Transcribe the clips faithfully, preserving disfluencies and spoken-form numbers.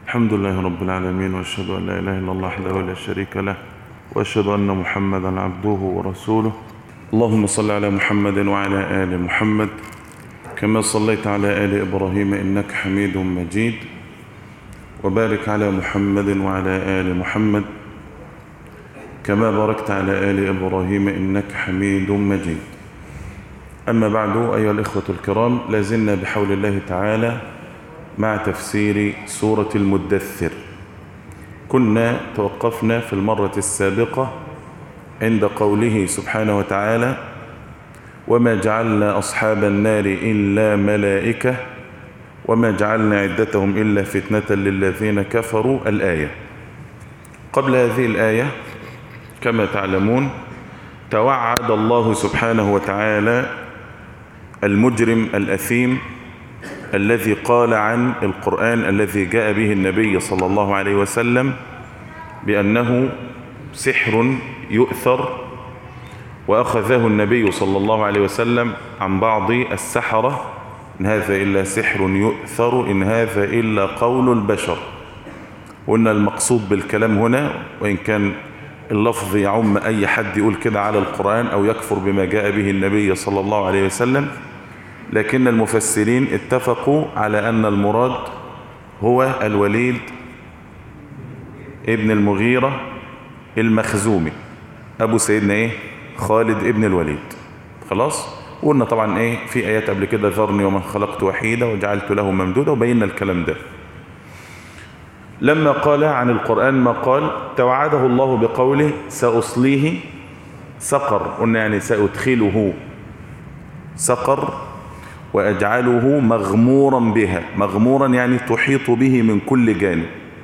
الحمد لله رب العالمين، وأشهد أن لا إله إلا الله وحده لا شريك له، وأشهد أن محمدا عبده ورسوله. اللهم صل على محمد وعلى آل محمد كما صليت على آل إبراهيم إنك حميد مجيد، وبارك على محمد وعلى آل محمد كما باركت على آل إبراهيم إنك حميد مجيد. أما بعد، أيها الإخوة الكرام، لازلنا بحول الله تعالى مع تفسير سورة المدثر. كنا توقفنا في المرة السابقة عند قوله سبحانه وتعالى: وما جعلنا أصحاب النار إلا ملائكة وما جعلنا عدتهم إلا فتنة للذين كفروا. الآية. قبل هذه الآية كما تعلمون توعد الله سبحانه وتعالى المجرم الأثيم الذي قال عن القرآن الذي جاء به النبي صلى الله عليه وسلم بأنه سحر يؤثر، وأخذه النبي صلى الله عليه وسلم عن بعض السحرة: إن هذا إلا سحر يؤثر، إن هذا إلا قول البشر. وإن المقصود بالكلام هنا، وإن كان اللفظ يعم أي حد يقول كده على القرآن أو يكفر بما جاء به النبي صلى الله عليه وسلم، لكن المفسرين اتفقوا على أن المراد هو الوليد ابن المغيرة المخزومي، أبو سيدنا إيه؟ خالد ابن الوليد. خلاص؟ قلنا طبعا إيه في آيات قبل كده: ذرني ومن خلقت وحيدا وجعلت له ممدودا، وبينا الكلام ده. لما قال عن القرآن ما قال، توعده الله بقوله: سأصليه سقر. قلنا يعني سأدخله سقر وأجعله مغمورا بها. مغمورا يعني تحيط به من كل جانب.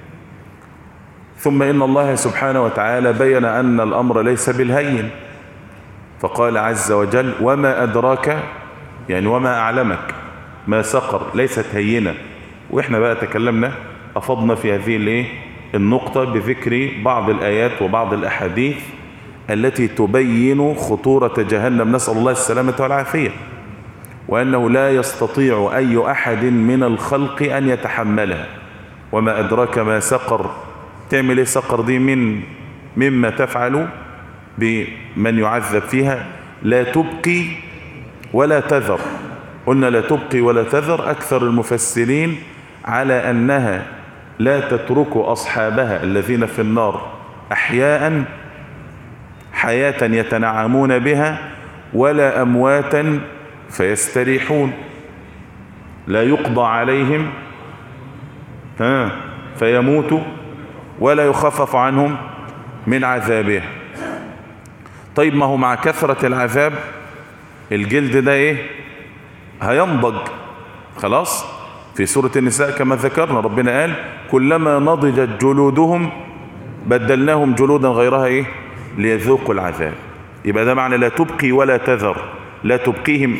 ثم إن الله سبحانه وتعالى بين أن الأمر ليس بالهين، فقال عز وجل: وما أدراك، يعني وما أعلمك ما سقر، ليست هينة. وإحنا بقى تكلمنا أفضنا في هذه النقطة بذكر بعض الآيات وبعض الأحاديث التي تبين خطورة جهنم، نسأل الله السلامة والعافية، وأنه لا يستطيع أي أحد من الخلق أن يتحملها. وما أدراك ما سقر، تعمل إيه سقر دي؟ من مما تفعل بمن يعذب فيها. لا تبقي ولا تذر. قلنا لا تبقي ولا تذر، أكثر المفسرين على أنها لا تترك أصحابها الذين في النار أحياء حياة يتنعمون بها، ولا أمواتا فيستريحون، لا يقضى عليهم ها فيموتوا ولا يخفف عنهم من عذابها. طيب، ما هو مع كثرة العذاب الجلد ده ايه؟ هينضج. خلاص؟ في سورة النساء كما ذكرنا ربنا قال: كلما نضجت جلودهم بدلناهم جلودا غيرها ايه؟ ليذوقوا العذاب. يبقى ده معنى لا تبقي ولا تذر، لا تبقيهم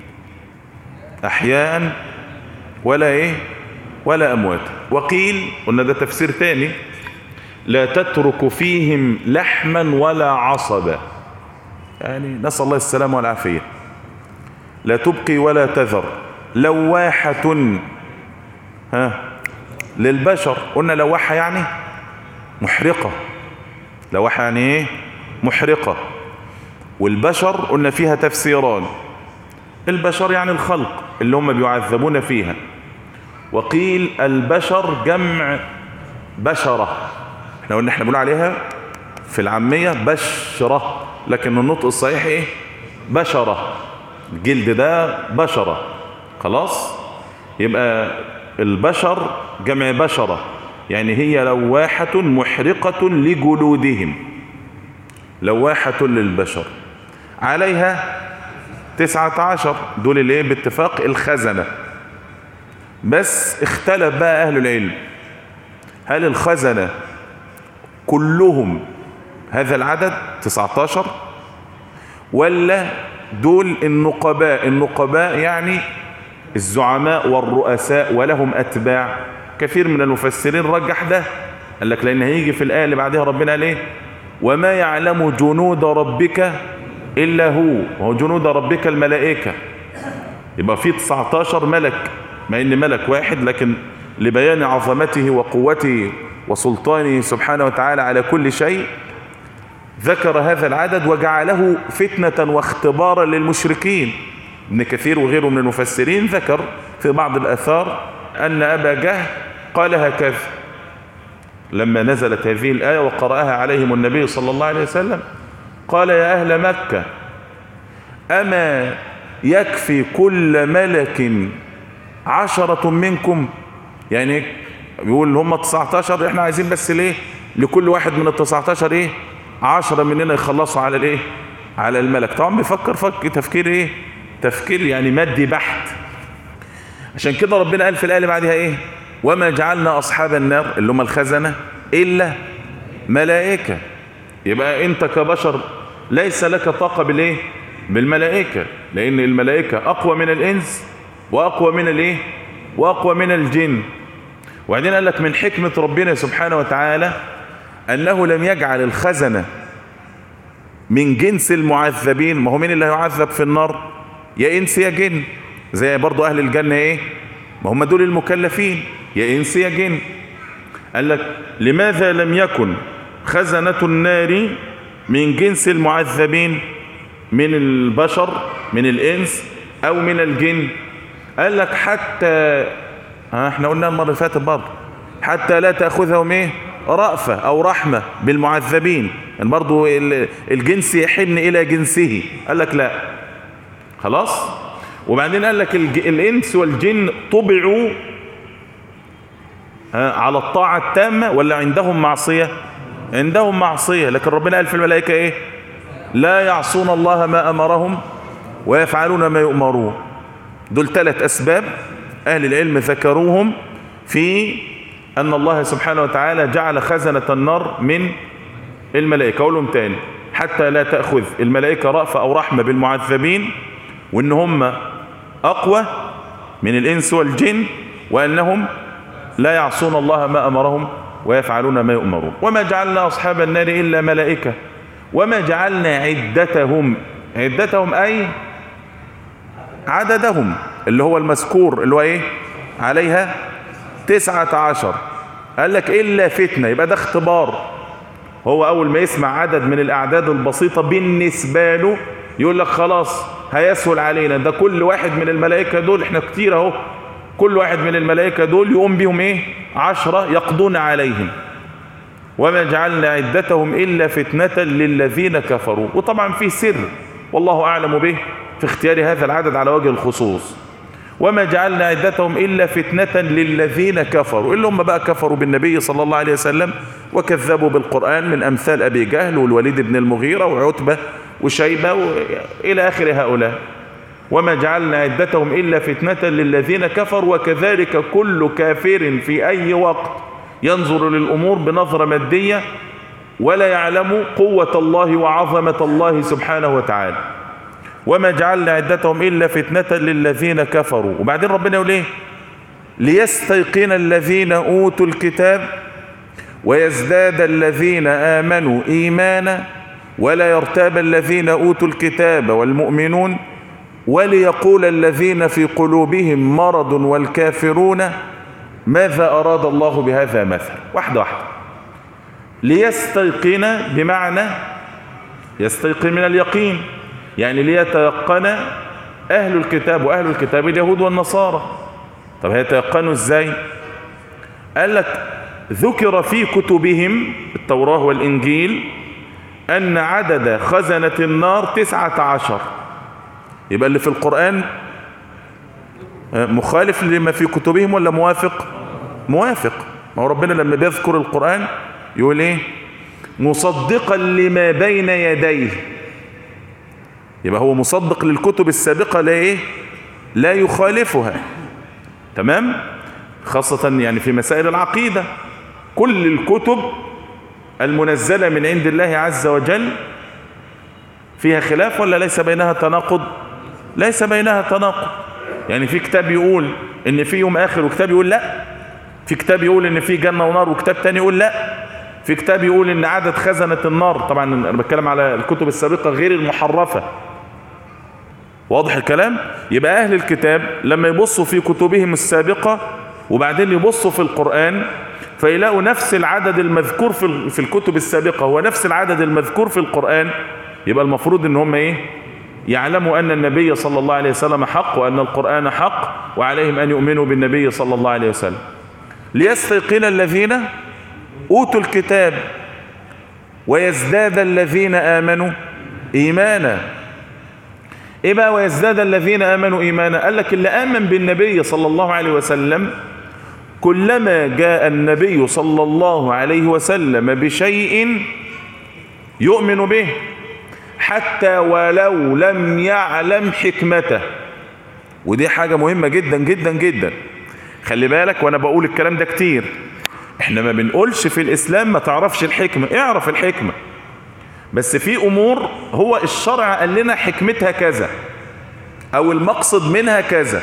احياء ولا ايه ولا اموات. وقيل، قلنا ده تفسير تاني: لا تترك فيهم لحما ولا عصبا، يعني نسأل الله السلامة والعافية. لا تبقي ولا تذر، لواحة ها للبشر. قلنا لواحة يعني محرقة. لواحة يعني ايه؟ محرقة. والبشر قلنا فيها تفسيران: البشر يعني الخلق اللي هم بيعذبون فيها، وقيل البشر جمع بشرة. احنا قلنا احنا بنقول عليها في العامية بشرة، لكن النطق الصحيح ايه؟ بشرة. الجلد ده بشرة. خلاص؟ يبقى البشر جمع بشرة، يعني هي لواحة محرقة لجلودهم. لواحة للبشر. عليها تسعة عشر، دول اللي باتفاق الخزنة. بس اختلف بقى أهل العلم، هل الخزنة كلهم هذا العدد تسعة عشر، ولا دول النقباء؟ النقباء يعني الزعماء والرؤساء ولهم أتباع. كثير من المفسرين رجح ده، قال لك لأن هيجي في الآية اللي بعدها ربنا قال ايه؟ وما يعلم جنود ربك إلا هو. وهو جنود ربك الملائكة. يبقى في تسعة عشر ملك، مع ان ملك واحد، لكن لبيان عظمته وقوته وسلطانه سبحانه وتعالى على كل شيء، ذكر هذا العدد وجعله فتنة واختبارا للمشركين. ابن كثير وغيره من المفسرين ذكر في بعض الآثار أن أبا جهل قال هكذا لما نزلت هذه الآية وقرأها عليهم النبي صلى الله عليه وسلم، قال يا أهل مكة أما يكفي كل ملك عشرة منكم؟ يعني بيقول هم تسعة عشر، احنا عايزين بس ليه لكل واحد من التسعة عشر ايه عشرة مننا يخلصوا على الايه على الملك. طبعا بيفكر فك تفكير ايه تفكير يعني مادي بحت. عشان كده ربنا قال في الآية اللي بعدها ايه وما جعلنا أصحاب النار اللي هم الخزنة إلا ملائكة. يبقى انت كبشر ليس لك طاقة بالايه بالملائكة، لأن الملائكة أقوى من الإنس وأقوى من الايه وأقوى من الجن. وبعدين قال لك من حكمة ربنا سبحانه وتعالى أنه لم يجعل الخزنة من جنس المعذبين. ما هو مين اللي هيعذب في النار؟ يا إنس يا جن، زي برضو أهل الجنة إيه ما هم دول المكلفين يا إنس يا جن. قال لك لماذا لم يكن خزنة النار من جنس المعذبين من البشر من الإنس أو من الجن؟ قال لك حتى ها احنا قلنا المرة اللي فاتت برضه حتى لا تأخذهم ايه رأفة او رحمة بالمعذبين، يعني برضه الجنس يحن الى جنسه. قال لك لا خلاص. وبعدين قال لك الانس والجن طبعوا على الطاعة التامة ولا عندهم معصية؟ عندهم معصية. لكن ربنا قال في الملائكة ايه لا يعصون الله ما امرهم ويفعلون ما يؤمرون. دول ثلاث اسباب أهل العلم ذكروهم في أن الله سبحانه وتعالى جعل خزنة النار من الملائكة. أقولهم تاني حتى لا تأخذ الملائكة رأفة أو رحمة بالمعذبين، وإن هم أقوى من الإنس والجن، وأنهم لا يعصون الله ما أمرهم ويفعلون ما يؤمرون. وما جعلنا أصحاب النار إلا ملائكة وما جعلنا عدتهم عدتهم أي عددهم اللي هو المذكور اللي هو ايه عليها تسعة عشر. قال لك إلا فتنة، يبقى ده اختبار. هو أول ما يسمع عدد من الأعداد البسيطة بالنسبة له يقول لك خلاص هيسهل علينا، ده كل واحد من الملائكة دول احنا كتير اهو، كل واحد من الملائكة دول يقوم بهم ايه عشرة يقضون عليهم. وما جعلنا عدتهم إلا فتنة للذين كفروا. وطبعا في سر والله أعلم به في اختيار هذا العدد على وجه الخصوص. وما جعلنا عدتهم إلا فتنة للذين كفروا، اللي هم بقى كفروا بالنبي صلى الله عليه وسلم وكذبوا بالقرآن، من أمثال أبي جهل والوليد بن المغيرة وعتبة وشيبة إلى آخر هؤلاء. وما جعلنا عدتهم إلا فتنة للذين كفروا وكذلك كل كافر في أي وقت ينظر للأمور بنظرة مادية ولا يعلم قوة الله وعظمة الله سبحانه وتعالى. وما جعلنا عدتهم إلا فتنة للذين كفروا. وبعدين ربنا يقول ايه ليستيقن الذين أوتوا الكتاب ويزداد الذين آمنوا إيمانا ولا يرتاب الذين أوتوا الكتاب والمؤمنون وليقول الذين في قلوبهم مرض والكافرون ماذا أراد الله بهذا مثل. واحدة واحدة. ليستيقن بمعنى يستيقن من اليقين، يعني ليتيقن أهل الكتاب، وأهل الكتاب اليهود والنصارى. طب هيتيقنوا ازاي؟ قال لك ذكر في كتبهم التوراة والإنجيل أن عدد خزنة النار تسعة عشر. يبقى اللي في القرآن مخالف لما في كتبهم ولا موافق؟ موافق. ما هو ربنا لما بيذكر القرآن يقول ايه مصدقا لما بين يديه، يبقى هو مصدق للكتب السابقة لا ايه لا يخالفها. تمام؟ خاصة يعني في مسائل العقيدة كل الكتب المنزلة من عند الله عز وجل فيها خلاف ولا ليس بينها تناقض؟ ليس بينها تناقض. يعني في كتاب يقول ان في يوم اخر وكتاب يقول لا، في كتاب يقول ان في جنة ونار وكتاب تاني يقول لا، في كتاب يقول ان عدد خزنة النار، طبعا انا بتكلم على الكتب السابقة غير المحرفة. واضح الكلام؟ يبقى اهل الكتاب لما يبصوا في كتبهم السابقة وبعدين يبصوا في القرآن فيلاقوا نفس العدد المذكور في في الكتب السابقة هو نفس العدد المذكور في القرآن. يبقى المفروض ان هم ايه؟ يعلموا ان النبي صلى الله عليه وسلم حق وان القرآن حق، وعليهم ان يؤمنوا بالنبي صلى الله عليه وسلم. ليستيقن الذين اوتوا الكتاب ويزداد الذين آمنوا إيمانا. إيه بقى ويزداد الذين آمنوا إيمانا؟ قال لك اللي آمن بالنبي صلى الله عليه وسلم كلما جاء النبي صلى الله عليه وسلم بشيء يؤمن به حتى ولو لم يعلم حكمته. ودي حاجة مهمة جدا جدا جدا. خلي بالك وانا بقول الكلام ده كتير، احنا ما بنقولش في الاسلام ما تعرفش الحكمة، اعرف الحكمة، بس في امور هو الشرع قال لنا حكمتها كذا او المقصد منها كذا،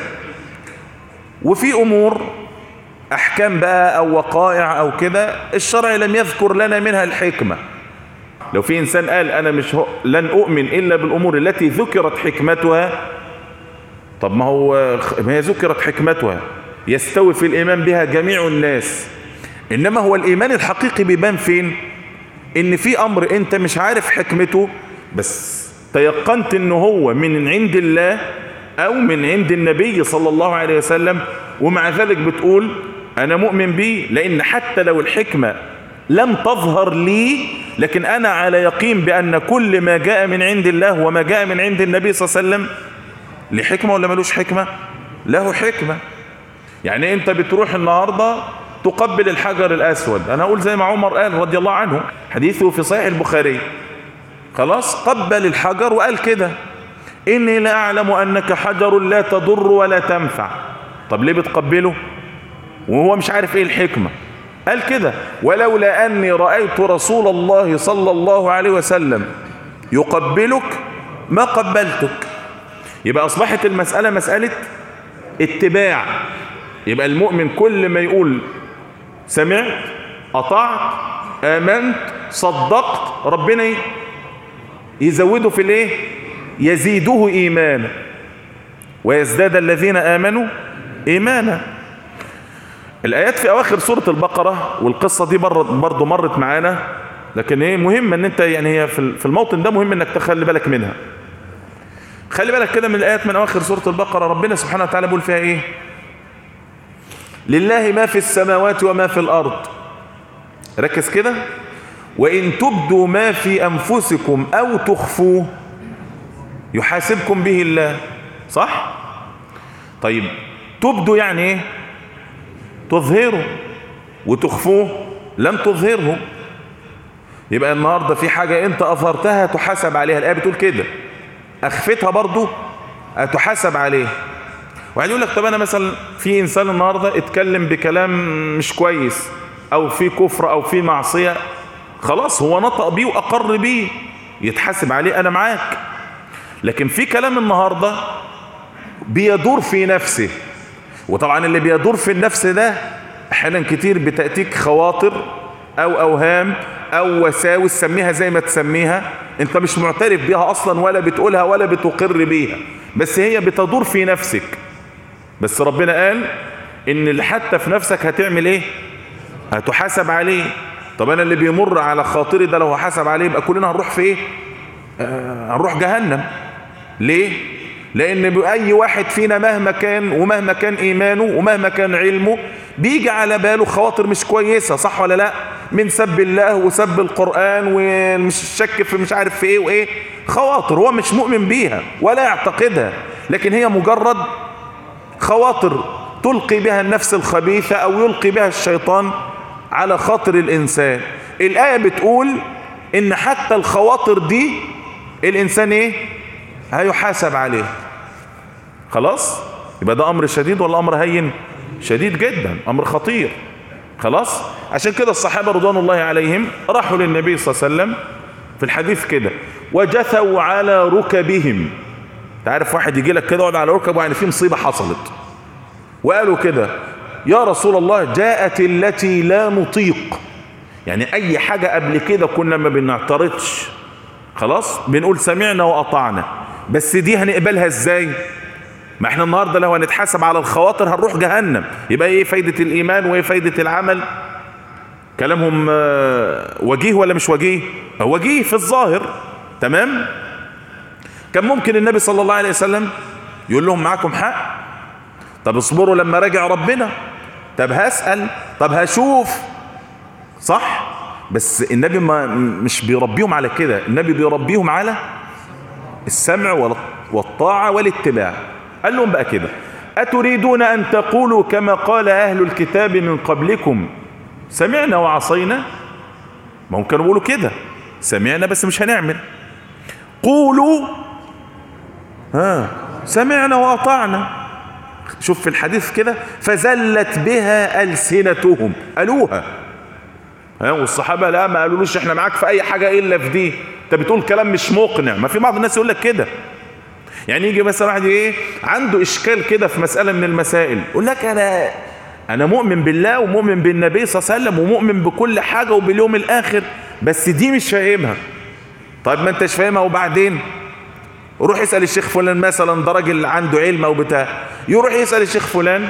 وفي امور احكام بقى او وقائع او كده الشرع لم يذكر لنا منها الحكمة. لو في انسان قال انا مش هو لن اؤمن الا بالامور التي ذكرت حكمتها، طب ما هو ما هي ذكرت حكمتها يستوي في الايمان بها جميع الناس. انما هو الايمان الحقيقي بيبان فين؟ ان في امر انت مش عارف حكمته بس تيقنت انه هو من عند الله او من عند النبي صلى الله عليه وسلم، ومع ذلك بتقول انا مؤمن به، لان حتى لو الحكمة لم تظهر لي لكن انا على يقين بان كل ما جاء من عند الله وما جاء من عند النبي صلى الله عليه وسلم له حكمة ولا ملوش حكمة؟ له حكمة. يعني انت بتروح النهاردة تقبل الحجر الاسود، انا اقول زي ما عمر قال رضي الله عنه، حديثه في صحيح البخاري، خلاص قبل الحجر وقال كده اني لا اعلم انك حجر لا تضر ولا تنفع. طب ليه بتقبله وهو مش عارف ايه الحكمة؟ قال كده ولولا اني رأيت رسول الله صلى الله عليه وسلم يقبلك ما قبلتك. يبقى اصبحت المسألة مسألة اتباع. يبقى المؤمن كل ما يقول سمعت اطعت امنت صدقت ربنا يزوده في الايه؟ يزيده ايمانا ويزداد الذين امنوا ايمانا. الايات في اواخر سورة البقرة، والقصة دي برضو مرت معانا، لكن ايه مهم ان انت يعني هي في الموطن ده مهم انك تخلي بالك منها. خلي بالك كده من الايات من اواخر سورة البقرة، ربنا سبحانه وتعالى بيقول فيها ايه؟ لله ما في السماوات وما في الارض. ركز كده، وان تبدوا ما في انفسكم او تخفوه يحاسبكم به الله. صح؟ طيب تبدوا يعني ايه؟ تظهروا، وتخفوه لم تظهره. يبقى النهاردة في حاجة انت اظهرتها تحاسب عليها، الآية بتقول كده، اخفتها برضو تحاسب عليه. وعلي يقول لك طب انا مثلا في انسان النهاردة اتكلم بكلام مش كويس او في كفر او في معصية، خلاص هو نطق بيه واقر بيه يتحاسب عليه، انا معاك. لكن في كلام النهاردة بيدور في نفسه، وطبعا اللي بيدور في النفس ده احيانا كتير بتأتيك خواطر او اوهام او وساوس، سميها زي ما تسميها، انت مش معترف بيها اصلا ولا بتقولها ولا بتقر بيها، بس هي بتدور في نفسك. بس ربنا قال ان اللي حتى في نفسك هتعمل ايه؟ هتحاسب عليه. طب انا اللي بيمر على خاطري ده لو هحاسب عليه يبقى كلنا هنروح في ايه؟ آه هنروح جهنم. ليه؟ لان باي واحد فينا مهما كان ومهما كان ايمانه ومهما كان علمه بيجي على باله خواطر مش كويسة، صح ولا لا؟ من سب الله وسب القرآن ومش شك في مش عارف في ايه وايه، خواطر هو مش مؤمن بيها ولا يعتقدها، لكن هي مجرد خواطر تلقي بها النفس الخبيثة او يلقي بها الشيطان على خاطر الانسان. الآية بتقول ان حتى الخواطر دي الانسان ايه؟ هيحاسب عليه. خلاص؟ يبقى ده امر شديد ولا امر هين؟ شديد جدا، امر خطير. خلاص؟ عشان كده الصحابة رضوان الله عليهم راحوا للنبي صلى الله عليه وسلم في الحديث كده وجثوا على ركبهم. تعرف واحد يجي لك كده يقعد على ركبه يعني في مصيبة حصلت، وقالوا كده يا رسول الله جاءت التي لا نطيق، يعني اي حاجة قبل كده كنا ما بنعترضش، خلاص بنقول سمعنا واطعنا، بس دي هنقبلها ازاي؟ ما احنا النهاردة لو هنتحاسب على الخواطر هنروح جهنم، يبقى ايه فايدة الايمان وايه فايدة العمل؟ كلامهم وجيه ولا مش وجيه؟ وجيه في الظاهر. تمام. كان ممكن النبي صلى الله عليه وسلم يقول لهم معاكم حق، طب اصبروا لما راجع ربنا، طب هسأل، طب هشوف، صح؟ بس النبي ما مش بيربيهم على كده، النبي بيربيهم على السمع والطاعة والاتباع. قال لهم بقى كده: أتريدون أن تقولوا كما قال أهل الكتاب من قبلكم سمعنا وعصينا؟ ما هم كانوا بيقولوا كده، سمعنا بس مش هنعمل. قولوا ها سمعنا وأطعنا. شوف في الحديث كده: فزلت بها ألسنتهم، قالوها. ها والصحابة لا ما قالولوش احنا معاك في اي حاجة الا في دي، انت بتقول كلام مش مقنع. ما في بعض الناس يقول لك كده، يعني يجي مثلا واحد ايه عنده اشكال كده في مسألة من المسائل، يقول لك انا انا مؤمن بالله ومؤمن بالنبي صلى الله عليه وسلم ومؤمن بكل حاجة وباليوم الاخر، بس دي مش فاهمها. طيب ما انتش فاهمها وبعدين روح اسأل الشيخ فلان مثلا، ده راجل عنده علم او بتاع، يروح يسأل الشيخ فلان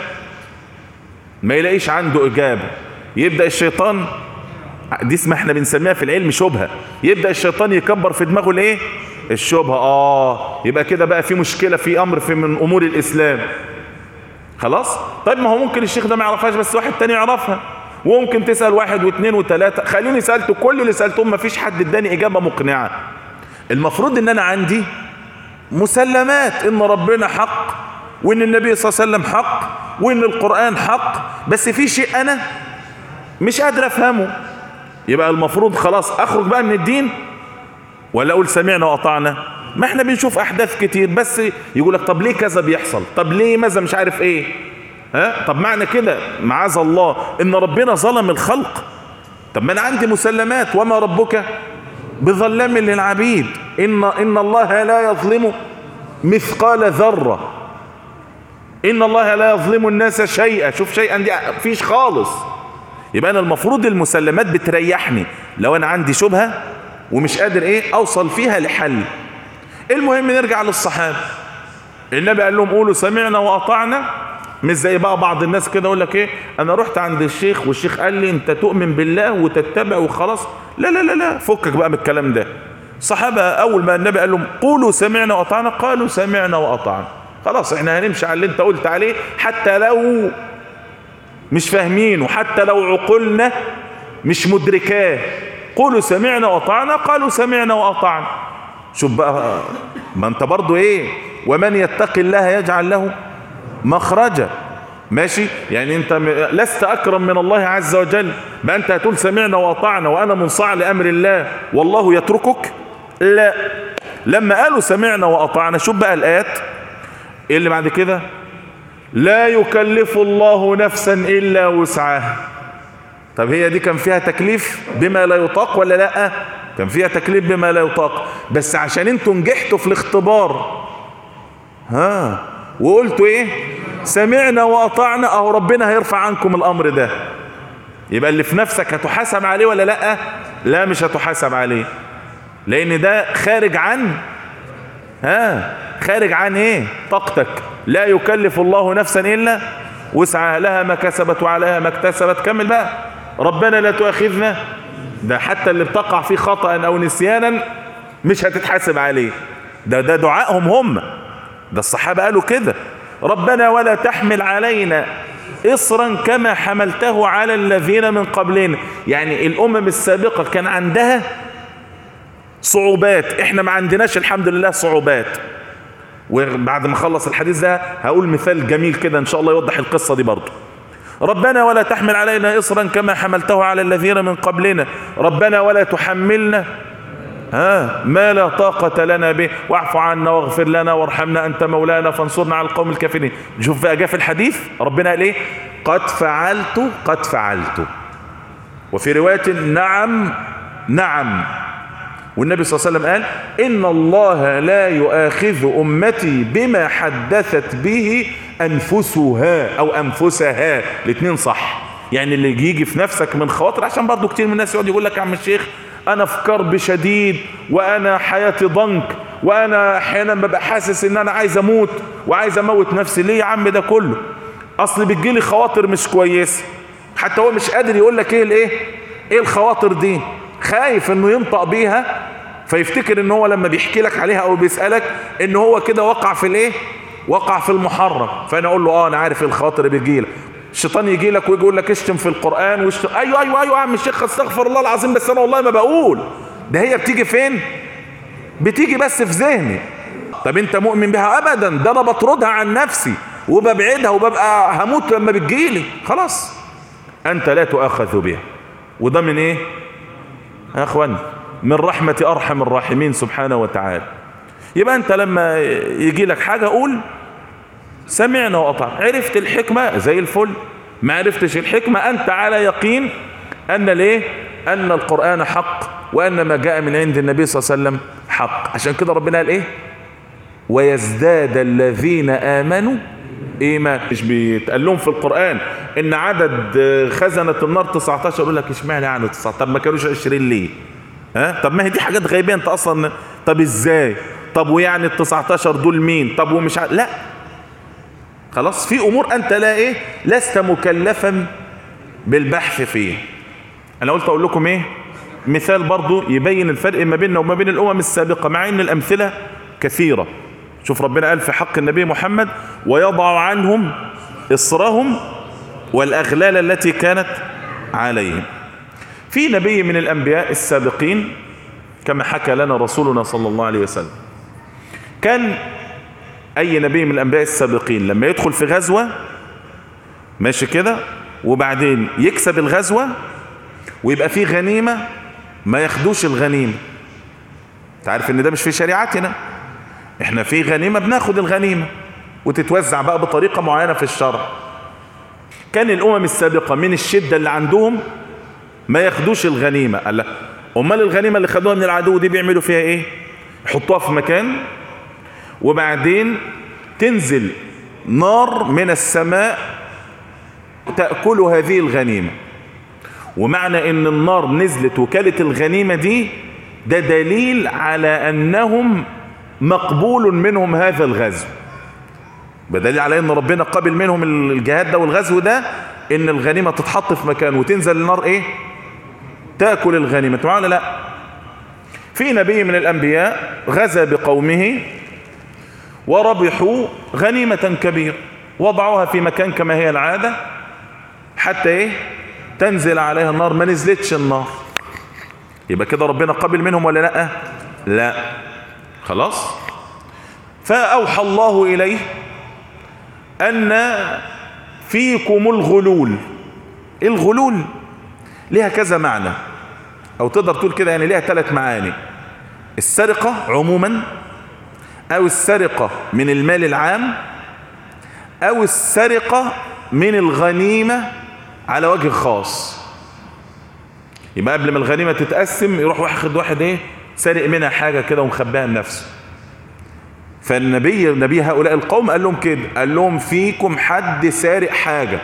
ما يلاقيش عنده اجابة، يبدأ الشيطان، دي اسمها احنا بنسميها في العلم شبهة، يبدأ الشيطان يكبر في دماغه الايه؟ الشبهة. اه يبقى كده بقى في مشكلة في امر في من امور الاسلام. خلاص. طيب ما هو ممكن الشيخ ده ما يعرفهاش بس واحد تاني يعرفها، وممكن تسأل واحد واثنين وثلاثة. خليني سألته كل اللي سألتهم ما فيش حد اداني اجابة مقنعة. المفروض ان انا عندي مسلمات ان ربنا حق، وان النبي صلى الله عليه وسلم حق، وان القرآن حق، بس في شيء انا مش قادر افهمه. يبقى المفروض خلاص اخرج بقى من الدين ولا اقول سمعنا واطعنا؟ ما احنا بنشوف احداث كتير بس يقول لك طب ليه كذا بيحصل، طب ليه ماذا مش عارف ايه، ها طب معنى كده معاذ الله ان ربنا ظلم الخلق؟ طب ما انا عندي مسلمات، وما ربك بظلام للعبيد، ان ان الله لا يظلم مثقال ذرة، ان الله لا يظلم الناس شيئا. شوف شيئا دي مفيش خالص. يبقى انا المفروض المسلمات بتريحني لو انا عندي شبهة ومش قادر ايه اوصل فيها لحل. المهم نرجع للصحابة. النبي قال لهم قولوا سمعنا واطعنا، مش زي بقى بعض الناس كده يقول لك ايه انا رحت عند الشيخ والشيخ قال لي انت تؤمن بالله وتتبع وخلاص. لا لا لا لا، فكك بقى من الكلام ده. الصحابة اول ما النبي قال لهم قولوا سمعنا واطعنا قالوا سمعنا واطعنا. خلاص احنا هنمشي على اللي انت قلت عليه حتى لو مش فاهمين، وحتى لو عقولنا مش مدركاه. قولوا سمعنا واطعنا قالوا سمعنا واطعنا. شوف بقى، ما انت برضو ايه ومن يتق الله يجعل له مخرجا. ماشي، يعني انت لست اكرم من الله عز وجل، ما انت هتقول سمعنا واطعنا وانا منصاع لامر الله والله يتركك؟ لا. لما قالوا سمعنا واطعنا شوف بقى الايات اللي بعد كده: لا يكلف الله نفسا الا وسعها. طب هي دي كان فيها تكليف بما لا يطاق ولا لا؟ كان فيها تكليف بما لا يطاق، بس عشان انتوا نجحتوا في الاختبار ها وقلتوا ايه سمعنا واطعنا، اهو ربنا هيرفع عنكم الامر ده. يبقى اللي في نفسك هتحاسب عليه ولا لا؟ لا مش هتحاسب عليه، لان ده خارج عن ها خارج عن ايه طاقتك. لا يكلف الله نفسا الا وسعها، لها ما كسبت وعليها ما اكتسبت. كمل بقى: ربنا لا تؤاخذنا. ده حتى اللي بتقع فيه خطأ او نسيانا مش هتتحاسب عليه، ده ده دعائهم هم، ده الصحابة قالوا كده: ربنا ولا تحمل علينا إصرا كما حملته على الذين من قبلنا. يعني الأمم السابقة كان عندها صعوبات، احنا ما عندناش الحمد لله صعوبات. وبعد ما خلص الحديث ده هقول مثال جميل كده ان شاء الله يوضح القصة دي برضو. ربنا ولا تحمل علينا إصرا كما حملته على الذين من قبلنا، ربنا ولا تحملنا ها ما لا طاقة لنا به، واعف عنا واغفر لنا وارحمنا أنت مولانا فانصرنا على القوم الكافرين. شوف بقى جاء في الحديث ربنا قال ايه: قد فعلت قد فعلت، وفي رواية نعم نعم. والنبي صلى الله عليه وسلم قال: إن الله لا يؤاخذ أمتي بما حدثت به أنفسها أو أنفسها، الاثنين صح. يعني اللي يجي في نفسك من خواطر، عشان برضو كتير من الناس يقعد يقول لك يا عم الشيخ أنا في كرب شديد وأنا حياتي ضنك وانا احيانا ببقى حاسس ان انا عايز اموت وعايز اموت نفسي. ليه يا عم ده كله؟ اصل بتجيلي خواطر مش كويسه. حتى هو مش قادر يقول لك ايه الايه ايه الخواطر دي، خايف انه ينطق بيها فيفتكر ان هو لما بيحكي لك عليها او بيسالك ان هو كده وقع في الايه وقع في المحرم. فانا اقول له اه انا عارف الخواطر اللي بتجيلك. الشيطان يجي لك ويجي يقول لك اشتم في القران واشتم. ايوه ايوه ايوه يا عم الشيخ استغفر الله العظيم، بس انا والله ما بقول ده. هي بتيجي فين؟ بتيجي بس في ذهني. طب انت مؤمن بها؟ ابدا، ده انا بطردها عن نفسي وببعدها وببقى هموت لما بتجيلي. خلاص انت لا تؤاخذ بها. وده من ايه يا اخوان؟ من رحمة ارحم الراحمين سبحانه وتعالى. يبقى انت لما يجي لك حاجة قول سمعنا وأطعنا. عرفت الحكمة زي الفل، ما عرفتش الحكمة أنت على يقين أن ليه أن القرآن حق وأن ما جاء من عند النبي صلى الله عليه وسلم حق. عشان كده ربنا قال إيه؟ ويزداد الذين آمنوا إيمان. مش بيتقال لهم في القرآن إن عدد خزنة النار تسعة عشر، يقول لك اشمعنى يعني تسعة؟ طب ما كانوش عشرين ليه؟ ها؟ طب ما هي دي حاجات غيبية أنت أصلا. طب إزاي؟ طب ويعني ال تسعة عشر دول مين؟ طب ومش ع... لا خلاص، في امور انت لا ايه لست مكلفا بالبحث فيه. انا قلت اقول لكم ايه مثال برضو يبين الفرق ما بيننا وما بين الامم السابقة، مع ان الامثلة كثيرة. شوف ربنا قال في حق النبي محمد ويضع عنهم اصرهم والاغلال التي كانت عليهم. في نبي من الانبياء السابقين كما حكى لنا رسولنا صلى الله عليه وسلم، كان اي نبي من الانبياء السابقين لما يدخل في غزوة ماشي كده وبعدين يكسب الغزوة ويبقى فيه غنيمة ما ياخدوش الغنيمة. تعرف ان ده مش في شريعتنا، احنا في غنيمة بناخد الغنيمة وتتوزع بقى بطريقة معينة في الشرع. كان الامم السابقة من الشدة اللي عندهم ما ياخدوش الغنيمة. قال لا، امال الغنيمة اللي خدوها من العدو دي بيعملوا فيها ايه؟ يحطوها في مكان وبعدين تنزل نار من السماء تأكل هذه الغنيمة. ومعنى ان النار نزلت وكلت الغنيمة دي ده دليل على انهم مقبول منهم هذا الغزو، بدليل على ان ربنا قبل منهم الجهاد ده والغزو ده، ان الغنيمة تتحط في مكان وتنزل النار ايه تأكل الغنيمة. معنا لا، في نبي من الانبياء غزا بقومه وربحوا غنيمة كبيرة، وضعوها في مكان كما هي العادة حتى ايه تنزل عليها النار. ما نزلتش النار، يبقى كده ربنا قبل منهم ولا لا؟ لا. خلاص، فأوحى الله إليه أن فيكم الغلول. الغلول لها كذا معنى، أو تقدر تقول كده يعني لها ثلاث معاني: السرقة عموما، او السرقة من المال العام، او السرقة من الغنيمة على وجه خاص. يبقى قبل ما الغنيمة تتقسم يروح واخد واحد ايه سارق منها حاجة كده ومخباها لنفسه. فالنبي نبي هؤلاء القوم قال لهم كده، قال لهم فيكم حد سارق حاجة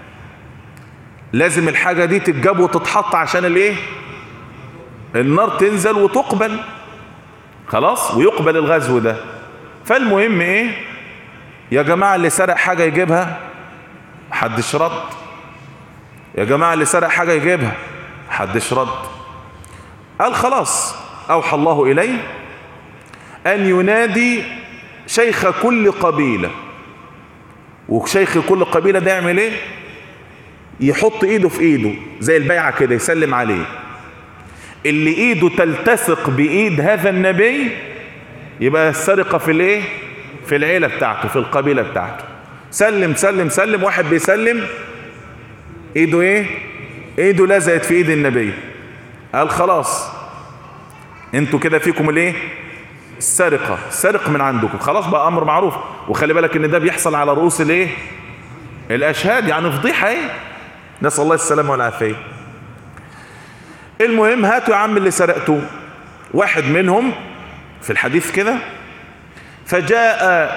لازم الحاجة دي تتجاب وتتحط عشان الايه النار تنزل وتقبل. خلاص، ويقبل الغزو ده. فالمهم ايه يا جماعة اللي سرق حاجة يجيبها، محدش رد. يا جماعة اللي سرق حاجة يجيبها، محدش رد. قال خلاص، اوحى الله اليه ان ينادي شيخ كل قبيلة. وشيخ كل قبيلة ده يعمل ايه؟ يحط ايده في ايده زي البيعة كده يسلم عليه. اللي ايده تلتصق بايد هذا النبي يبقى السرقة في الايه في العيلة بتاعته، في القبيلة بتاعته. سلم سلم سلم، واحد بيسلم ايده ايه ايده لزقت في ايد النبي. قال خلاص انتوا كده فيكم الايه السرقة، السرق من عندكم. خلاص بقى امر معروف. وخلي بالك ان ده بيحصل على رؤوس الايه الاشهاد، يعني فضيحة ايه، نسأل الله السلامة والعافية. المهم هاتوا يا عم اللي سرقتوه. واحد منهم في الحديث كده فجاء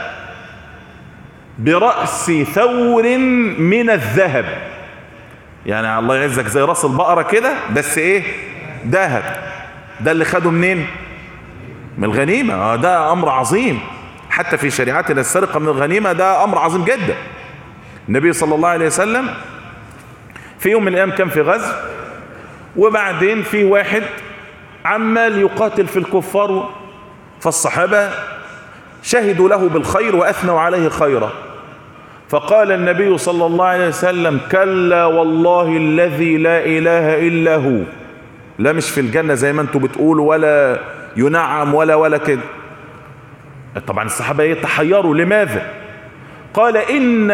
برأس ثور من الذهب، يعني الله يعزك زي راس البقرة كده بس ايه ذهب. ده اللي خده منين؟ من الغنيمة. ده أمر عظيم، حتى في شريعتنا السرقة من الغنيمة ده أمر عظيم جدا. النبي صلى الله عليه وسلم في يوم من الأيام كان في غزو، وبعدين في واحد عمال يقاتل في الكفار، فالصحابة شهدوا له بالخير وأثنوا عليه خيرا، فقال النبي صلى الله عليه وسلم: كلا والله الذي لا إله إلا هو، لا مش في الجنة زي ما انتم بتقولوا ولا ينعم ولا ولا كده. طبعا الصحابة يتحيروا لماذا؟ قال: إن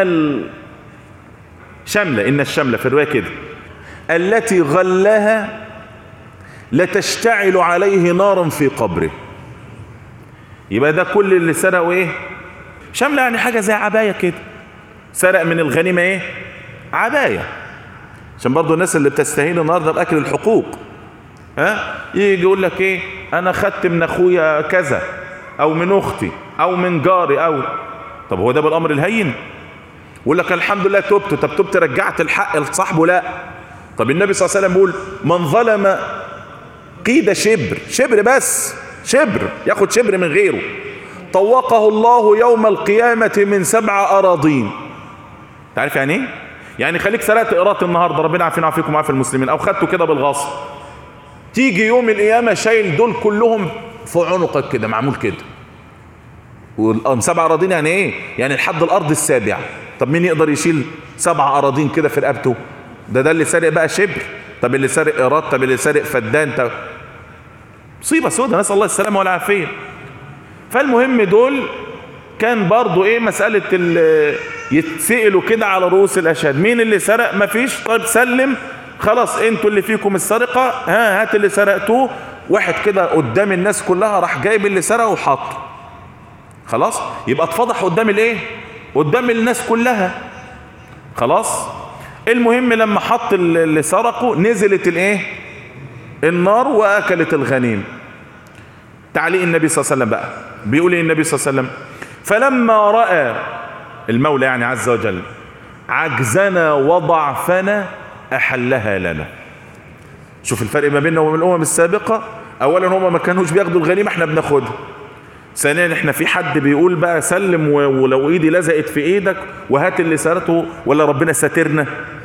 الشملة إن الشملة في الرواية كده التي غلها لتشتعل عليه نارا في قبره. يبقى ده كل اللي سرقوا ايه؟ شملة، يعني حاجة زي عباية كده. سرق من الغنيمة ايه؟ عباية. عشان برضو الناس اللي بتستهين النهارده بأكل الحقوق، ها يجي يقول لك ايه؟ انا خدت من اخويا كذا او من اختي او من جاري او طب هو ده بالامر الهين؟ يقول لك الحمد لله تبت. طب تبت رجعت الحق لصاحبه؟ لا. طب النبي صلى الله عليه وسلم بيقول: من ظلم قيد شبر، شبر بس، شبر ياخد شبر من غيره، طوقه الله يوم القيامة من سبع أراضين. تعرف يعني ايه؟ يعني خليك سرقت قراط النهارده، ربنا عافينا وعافيكم وعافي المسلمين، او خدته كده بالغصب، تيجي يوم القيامة شايل دول كلهم في عنقك كده، معمول كده. سبع أراضين يعني ايه؟ يعني لحد الأرض السابعة. طب مين يقدر يشيل سبع أراضين كده في رقبته؟ ده ده اللي سارق بقى شبر. طب اللي سارق قراط، طب اللي سارق فدان، طب مصيبة سودة، نسأل الله السلامة والعافية. فالمهم دول كان برضو ايه مسألة يتسألوا كده على رؤوس الأشهاد: مين اللي سرق؟ مفيش. طيب سلم، خلاص انتوا اللي فيكم السرقة، ها هات اللي سرقتوه. واحد كده قدام الناس كلها راح جايب اللي سرقه وحطه، خلاص يبقى اتفضح قدام الايه؟ قدام الناس كلها، خلاص. المهم لما حط اللي سرقه نزلت الايه؟ النار واكلت الغنيم. تعليق النبي صلى الله عليه وسلم بقى بيقول ايه النبي صلى الله عليه وسلم: فلما رأى المولى يعني عز وجل عجزنا وضعفنا أحلها لنا. شوف الفرق ما بيننا وبين الأمم السابقة. أولا هم ما كانوش بياخدوا الغنيمة، احنا بناخدها. ثانيا احنا في حد بيقول بقى سلم ولو ايدي لزقت في ايدك وهات اللي سرقته ولا ربنا ساترنا.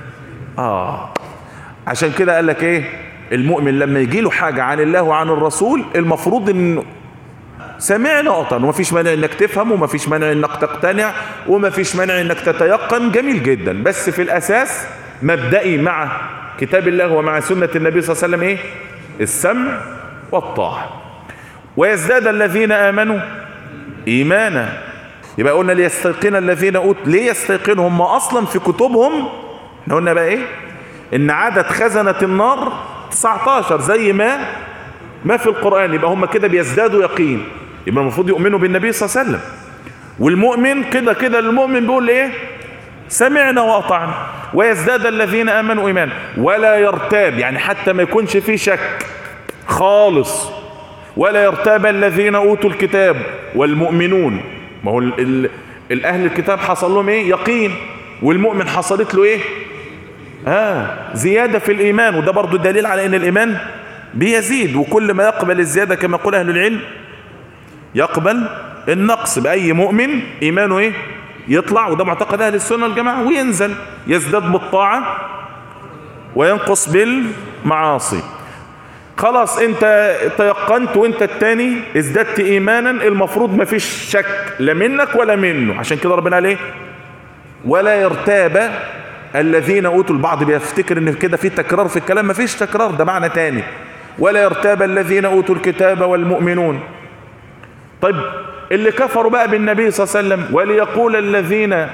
اه عشان كده قال لك ايه؟ المؤمن لما يجي له حاجة عن الله وعن الرسول المفروض انه سمعنا وأطعنا، ومفيش مانع انك تفهم، ومفيش مانع انك تقتنع، ومفيش مانع انك تتيقن، جميل جدا. بس في الاساس مبدئي مع كتاب الله ومع سنة النبي صلى الله عليه وسلم ايه؟ السمع والطاعة. ويزداد الذين آمنوا إيمانا. يبقى قلنا ليستيقن الذين أوتوا. ليه يستيقنوا؟ هم أصلا في كتبهم احنا قلنا بقى ايه؟ ان عدد خزنة النار تسعة عشر زي ما ما في القرآن. يبقى هم كده بيزدادوا يقين، يبقى المفروض يؤمنوا بالنبي صلى الله عليه وسلم. والمؤمن كده كده المؤمن بيقول ايه؟ سمعنا وأطعنا. ويزداد الذين آمنوا إيمانا ولا يرتاب، يعني حتى ما يكونش فيه شك خالص. ولا يرتاب الذين أوتوا الكتاب والمؤمنون. ما هو ال ال الأهل الكتاب حصل لهم ايه؟ يقين. والمؤمن حصلت له ايه؟ آه زيادة في الإيمان. وده برضو دليل على ان الإيمان بيزيد، وكل ما يقبل الزيادة كما يقول أهل العلم يقبل النقص. بأي مؤمن إيمانه ايه؟ يطلع، وده معتقد أهل السنة والجماعة، وينزل، يزداد بالطاعة وينقص بالمعاصي. خلاص انت تيقنت وانت التاني ازددت ايمانا، المفروض ما فيش شك لا منك ولا منه. عشان كده ربنا قال ايه؟ ولا يرتاب الذين اوتوا. البعض بيفتكر ان كده في تكرار في الكلام، ما فيش تكرار، ده معنى تاني. ولا يرتاب الذين اوتوا الكتاب والمؤمنون. طيب اللي كفروا بقى بالنبي صلى الله عليه وسلم: وليقول الذين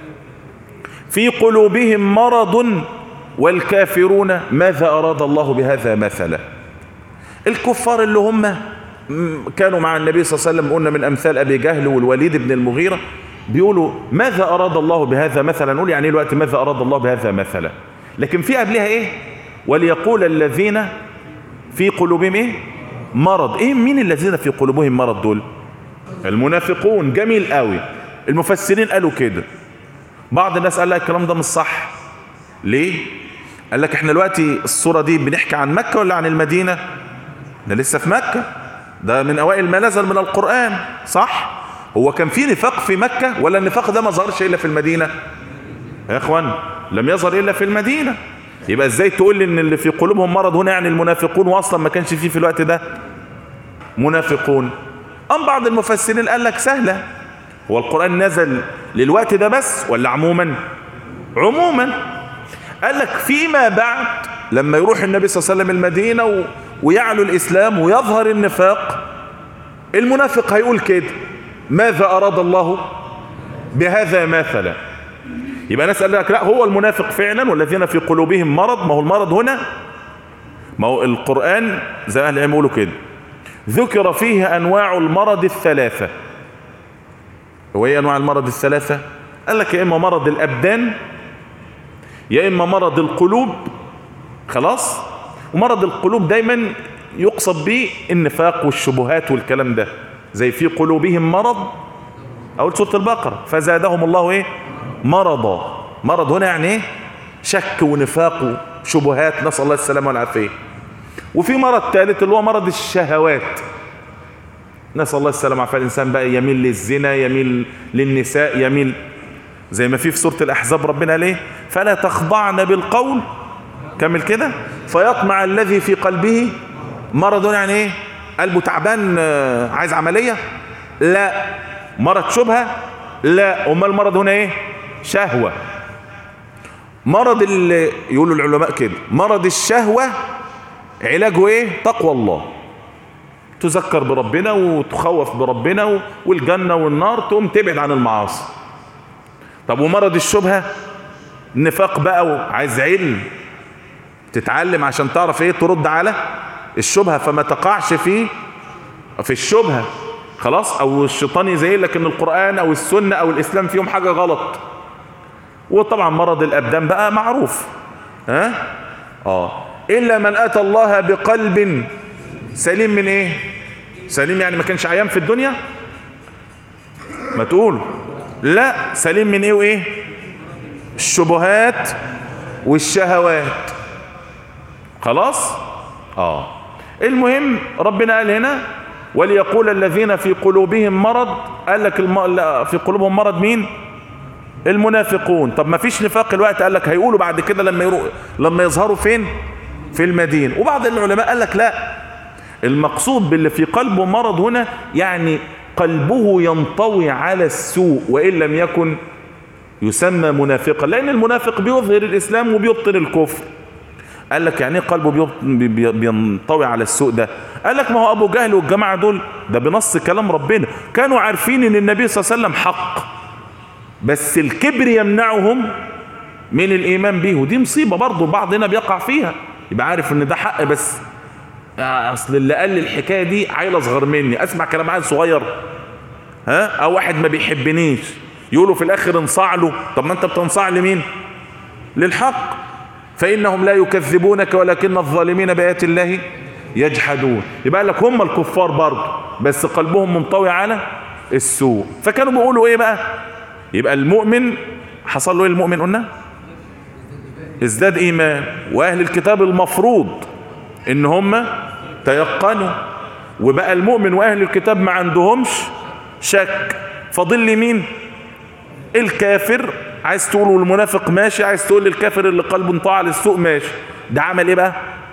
في قلوبهم مرض والكافرون ماذا أراد الله بهذا مثلا. الكفار اللي هم كانوا مع النبي صلى الله عليه وسلم، قلنا من أمثال أبي جهل والوليد بن المغيرة، بيقولوا ماذا أراد الله بهذا مثلا. نقول يعني الوقت ماذا أراد الله بهذا مثلا، لكن في قبلها إيه؟ وليقول الذين في قلوبهم إيه؟ مرض. إيه مين الذين في قلوبهم مرض دول؟ المنافقون. جميل قوي. المفسرين قالوا كده. بعض الناس قال لك الكلام ده مش صح. ليه؟ قال لك احنا دلوقتي الصورة دي بنحكي عن مكة ولا عن المدينة؟ احنا لسه في مكة، ده من اوائل ما نزل من القرآن، صح؟ هو كان في نفاق في مكة ولا النفاق ده ما ظهرش الا في المدينة؟ يا اخوان لم يظهر الا في المدينة. يبقى ازاي تقول لي ان اللي في قلوبهم مرض هنا يعني المنافقون، واصلا ما كانش فيه في الوقت ده منافقون؟ ام بعض المفسرين قال لك سهلة، هو القرآن نزل للوقت ده بس ولا عموما؟ عموما. قال لك فيما بعد لما يروح النبي صلى الله عليه وسلم المدينة و... ويعلو الإسلام ويظهر النفاق، المنافق هيقول كده ماذا أراد الله بهذا مثلا. يبقى ناس قال لك لا هو المنافق فعلا والذين في قلوبهم مرض. ما هو المرض هنا، ما هو القرآن زي أهل العلم يقولوا كده ذكر فيه أنواع المرض الثلاثة. وهي أنواع المرض الثلاثة؟ قال لك يا إما مرض الأبدان، يا إما مرض القلوب، خلاص. ومرض القلوب دايما يقصد به النفاق والشبهات والكلام ده، زي في قلوبهم مرض أول سورة البقرة فزادهم الله إيه؟ مرضا. مرض هنا يعني إيه؟ شك ونفاق وشبهات، نسأل الله السلامة والعافية. وفي مرض ثالث اللي هو مرض الشهوات، نسأل الله السلامة والعافية. الإنسان بقى يميل للزنا، يميل للنساء، يميل زي ما في في سورة الأحزاب ربنا ليه فلا تخضعن بالقول، كمل كده، فيطمع الذي في قلبه مرض. يعني ايه؟ قلبه تعبان عايز عملية؟ لا. مرض شبهة؟ لا. امال المرض هنا ايه؟ شهوة. مرض اللي يقولوا العلماء كده مرض الشهوة علاجه ايه؟ تقوى الله، تذكر بربنا وتخوف بربنا والجنة والنار، تقوم تبعد عن المعاصي. طب ومرض الشبهة النفاق بقى، وعايز علم تتعلم عشان تعرف ايه ترد على الشبهة فما تقعش في في الشبهة، خلاص. او الشيطان يزين لك ان القرآن او السنة او الاسلام فيهم حاجة غلط. وطبعا مرض الابدان بقى معروف، ها اه الا من اتى الله بقلب سليم. من ايه سليم؟ يعني ما كانش عيان في الدنيا؟ ما تقول لا. سليم من ايه وايه؟ الشبهات والشهوات، خلاص. اه المهم ربنا قال هنا وليقول الذين في قلوبهم مرض. قال لك الم... في قلوبهم مرض مين؟ المنافقون. طب ما فيش نفاق الوقت؟ قال لك هيقولوا بعد كده لما يرو... لما يظهروا فين؟ في المدينة. وبعض العلماء قال لك لا، المقصود باللي في قلبه مرض هنا يعني قلبه ينطوي على السوء وإن لم يكن يسمى منافقا، لأن المنافق بيظهر الإسلام وبيبطن الكفر. قال لك يعني ايه قلبه بينطوي على السوء ده؟ قال لك ما هو أبو جهل والجماعة دول ده بنص كلام ربنا كانوا عارفين ان النبي صلى الله عليه وسلم حق، بس الكبر يمنعهم من الإيمان به. ودي مصيبة برضو بعضنا بيقع فيها، يبقى عارف ان ده حق بس اصل اللي قال لي الحكايه دي عيل اصغر مني، اسمع كلام عيل صغير، ها، او واحد ما بيحبنيش، يقولوا في الاخر انصاع له. طب ما انت بتنصاع لمين؟ للحق. فانهم لا يكذبونك ولكن الظالمين بايات الله يجحدون. يبقى لك هم الكفار برضه بس قلبهم منطوي على السوء. فكانوا بيقولوا ايه بقى؟ يبقى المؤمن حصل له ايه؟ المؤمن قلنا ازداد ايمان. واهل الكتاب المفروض ان هم تيقنوا، وبقى المؤمن واهل الكتاب ما عندهمش شك. فاضل لي مين؟ الكافر. عايز تقول المنافق ماشي، عايز تقول الكافر اللي قلبه انطاع على السوء ماشي. ده عمل ايه بقى؟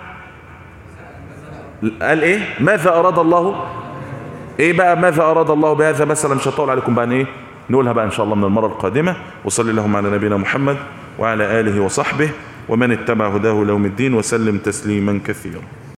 قال ايه؟ ماذا اراد الله؟ ايه بقى ماذا اراد الله بهذا مثلا؟ مش هطول عليكم بقى ايه، نقولها بقى ان شاء الله من المره القادمه. وصلي اللهم على نبينا محمد وعلى اله وصحبه ومن اتبع هداه ليوم الدين وسلم تسليما كثيرا.